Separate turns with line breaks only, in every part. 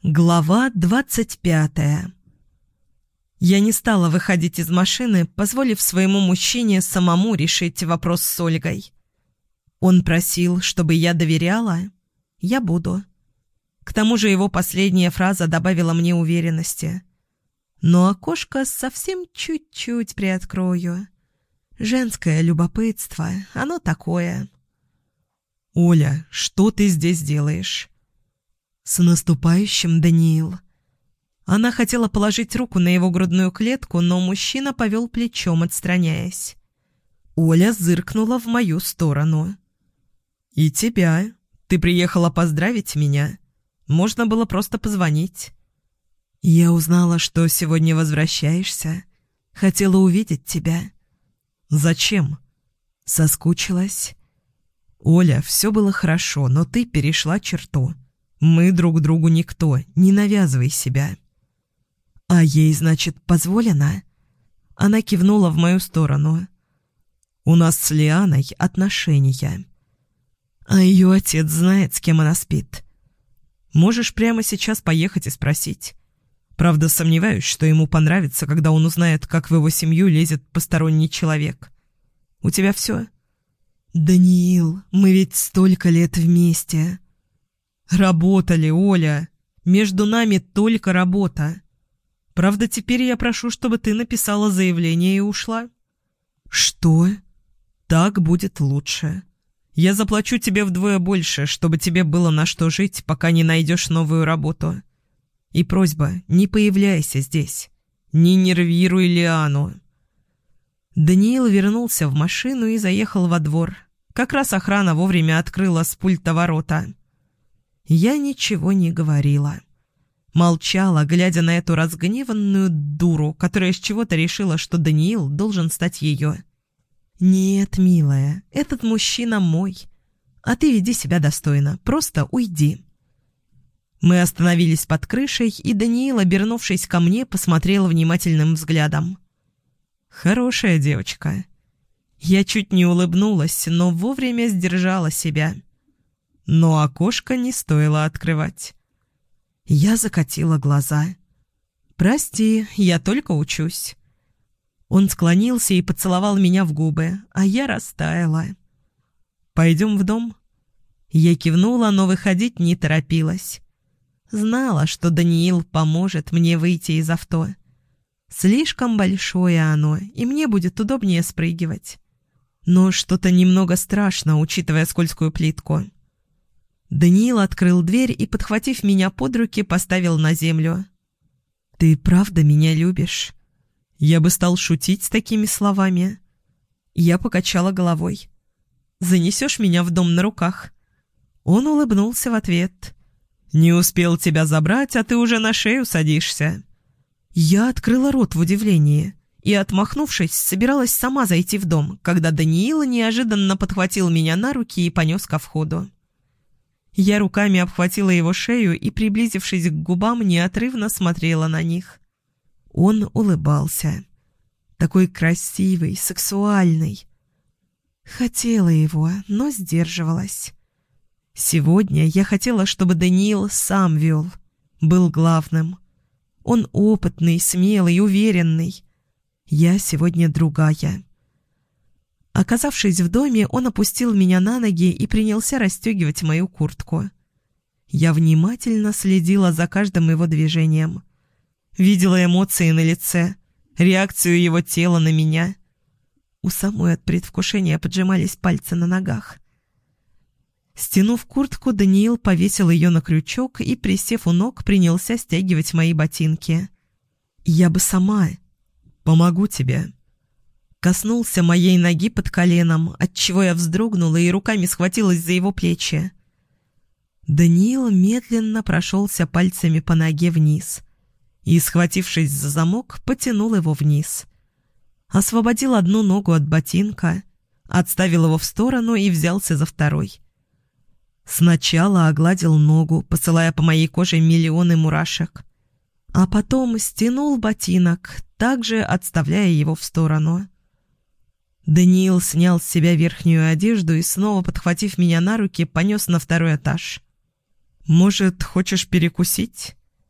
Глава 25. Я не стала выходить из машины, позволив своему мужчине самому решить вопрос с Ольгой. Он просил, чтобы я доверяла. Я буду. К тому же его последняя фраза добавила мне уверенности. Но окошко совсем чуть-чуть приоткрою. Женское любопытство, оно такое.
«Оля, что ты здесь делаешь?»
«С наступающим, Даниил». Она хотела положить руку на его грудную клетку, но мужчина повел плечом, отстраняясь. Оля зыркнула в мою сторону.
«И тебя? Ты приехала поздравить меня? Можно было просто позвонить».
«Я узнала, что сегодня возвращаешься. Хотела увидеть тебя».
«Зачем?»
«Соскучилась».
«Оля, все было хорошо, но ты перешла черту. Мы друг другу никто, не навязывай себя».
«А ей, значит, позволено?» Она кивнула в мою сторону.
«У нас с Лианой отношения».
«А ее отец знает, с кем она спит?»
«Можешь прямо сейчас поехать и спросить. Правда, сомневаюсь, что ему понравится, когда он узнает, как в его семью лезет посторонний человек. У тебя все?»
«Даниил, мы ведь столько лет вместе».
«Работали, Оля. Между нами только работа. Правда, теперь я прошу, чтобы ты написала заявление и ушла».
«Что?»
«Так будет лучше. Я заплачу тебе вдвое больше, чтобы тебе было на что жить, пока не найдешь новую работу. И просьба, не появляйся здесь. Не нервируй Лиану».
Даниил вернулся в машину и заехал во двор. Как раз охрана вовремя открыла с пульта ворота. Я ничего не говорила. Молчала, глядя на эту разгневанную дуру, которая с чего-то решила, что Даниил должен стать ее. «Нет, милая, этот мужчина мой. А ты веди себя достойно, просто уйди». Мы остановились под крышей, и Даниил, обернувшись ко мне, посмотрел внимательным взглядом.
«Хорошая девочка».
Я чуть не улыбнулась, но вовремя сдержала себя.
Но окошко не стоило открывать.
Я закатила глаза. «Прости, я только учусь». Он склонился и поцеловал меня в губы, а я растаяла.
«Пойдем в дом?»
Я кивнула, но выходить не торопилась. Знала, что Даниил поможет мне выйти из авто. Слишком большое оно, и мне будет удобнее спрыгивать. Но что-то немного страшно, учитывая скользкую плитку. Даниил открыл дверь и, подхватив меня под руки, поставил на землю. «Ты правда меня любишь?»
Я бы стал шутить с такими словами.
Я покачала головой. «Занесешь меня в дом на руках?» Он улыбнулся в ответ.
«Не успел тебя забрать, а ты уже на шею садишься».
Я открыла рот в удивлении и, отмахнувшись, собиралась сама зайти в дом, когда Даниил неожиданно подхватил меня на руки и понес ко входу. Я руками обхватила его шею и, приблизившись к губам, неотрывно смотрела на них. Он улыбался. Такой красивый, сексуальный. Хотела его, но сдерживалась. Сегодня я хотела, чтобы Даниил сам вел, был главным. Он опытный, смелый, уверенный. Я сегодня другая. Оказавшись в доме, он опустил меня на ноги и принялся расстегивать мою куртку. Я внимательно следила за каждым его движением. Видела эмоции на лице, реакцию его тела на меня. У самой от предвкушения поджимались пальцы на ногах. Стянув куртку, Даниил повесил ее на крючок и, присев у ног, принялся стягивать мои ботинки. Я бы сама.
«Помогу тебе».
Коснулся моей ноги под коленом, отчего я вздрогнула и руками схватилась за его плечи. Даниил медленно прошелся пальцами по ноге вниз и, схватившись за замок, потянул его вниз. Освободил одну ногу от ботинка, отставил его в сторону и взялся за второй. Сначала огладил ногу, посылая по моей коже миллионы мурашек, а потом стянул ботинок, также отставляя его в сторону. Даниил снял с себя верхнюю одежду и, снова подхватив меня на руки, понес на второй этаж.
«Может, хочешь перекусить?»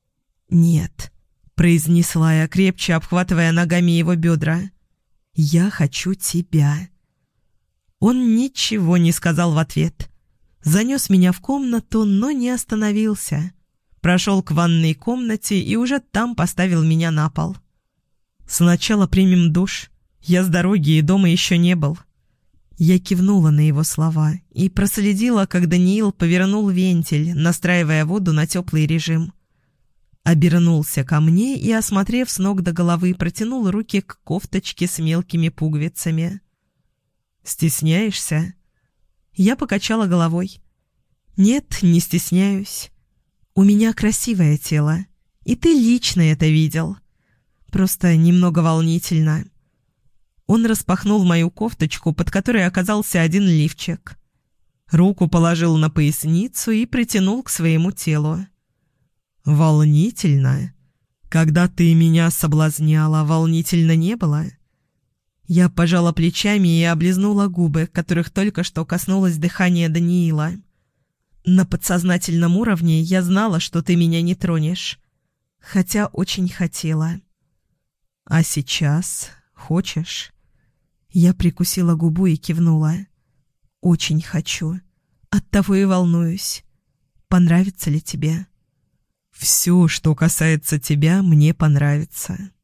«Нет», — произнесла я, крепче обхватывая ногами его бедра. «Я хочу тебя». Он ничего не сказал в ответ. Занес меня в комнату, но не остановился. Прошел к ванной комнате и уже там поставил меня на пол. «Сначала примем душ. Я с дороги и дома еще не был». Я кивнула на его слова и проследила, как Даниил повернул вентиль, настраивая воду на теплый режим. Обернулся ко мне и, осмотрев с ног до головы, протянул руки к кофточке с мелкими пуговицами. «Стесняешься?» Я покачала головой. «Нет, не стесняюсь. У меня красивое тело, и ты лично это видел. Просто немного волнительно». Он распахнул мою кофточку, под которой оказался один лифчик. Руку положил на поясницу и притянул к своему телу. «Волнительно? Когда ты меня соблазняла, волнительно не было?» Я пожала плечами и облизнула губы, которых только что коснулось дыхания Даниила. «На подсознательном уровне я знала, что ты меня не тронешь, хотя очень хотела». «А сейчас хочешь?» Я прикусила губу и кивнула. «Очень хочу. Оттого и волнуюсь. Понравится ли тебе?» «Все, что касается тебя, мне понравится».